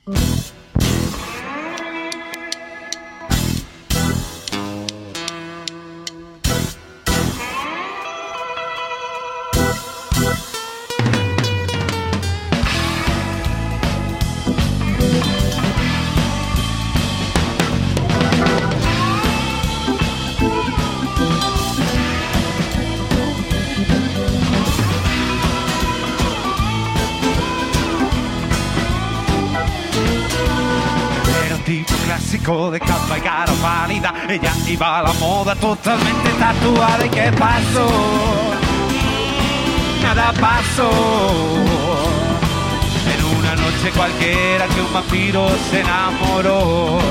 De capa y cara pálida, ella iba a la moda totalmente tatuada. ¿Y qué pasó? Nada pasó. En una noche cualquiera que un vampiro se enamoró.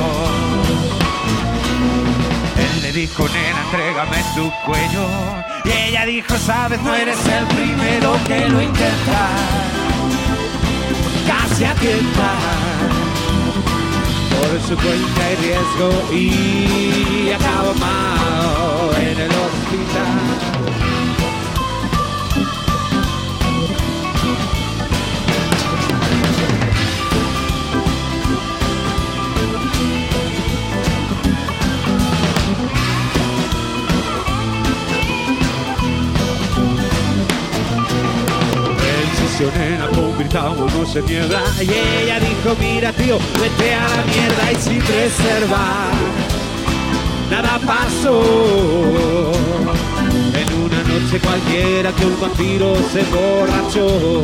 Él le dijo, nena, entrégame tu cuello. Y ella dijo, sabes, no eres el primero que lo intenta. Casi a tientas. Por su cuenta y riesgo y acabó mal en el hospital. Nena, convirtámonos en mierda. Y ella dijo, mira tío, vete a la mierda. Y sin reservar nada pasó. En una noche cualquiera que un vampiro se emborrachó.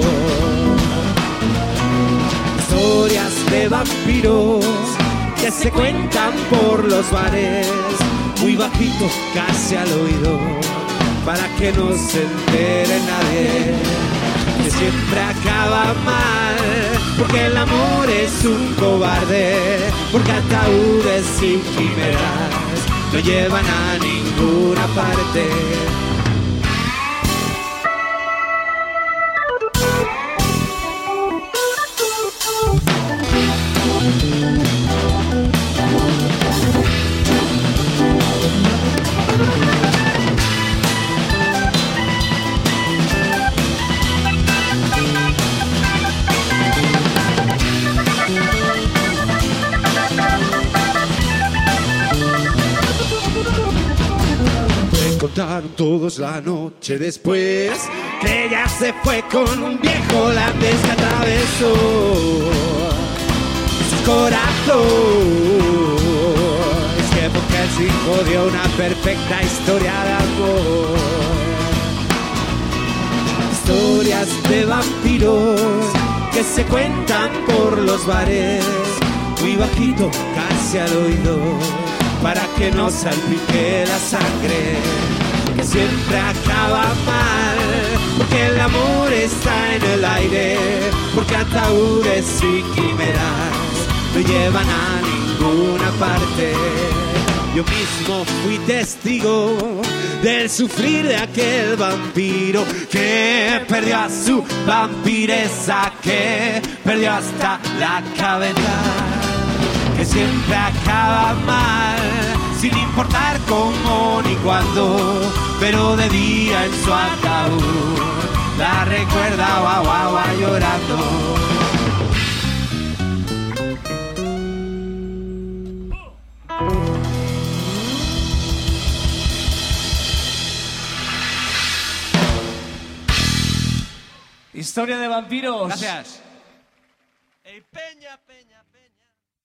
Historias de vampiros que se cuentan por los bares, muy bajito, casi al oído, para que no se entere nadie. Que siempre acaba mal, porque el amor es un cobarde, porque ataúdes sin quimeras no llevan a ninguna parte. Contaron todos la noche después que ella se fue con un viejo holandés que atravesó su corazón. Es que porque el 5 dio una perfecta historia de amor. Historias de vampiros que se cuentan por los bares, muy bajito, casi al oído, para que no salpique la sangre, que siempre acaba mal, porque el amor está en el aire, porque ataúdes y quimeras no llevan a ninguna parte. Yo mismo fui testigo del sufrir de aquel vampiro que perdió a su vampiresa, que perdió hasta la cabeza, que siempre acaba mal, sin importar cómo ni cuándo, pero de día en su ataúd la recuerda guau, guau, guau, llorando. Historia de vampiros. Gracias. Ey, Peña, Peña, Peña.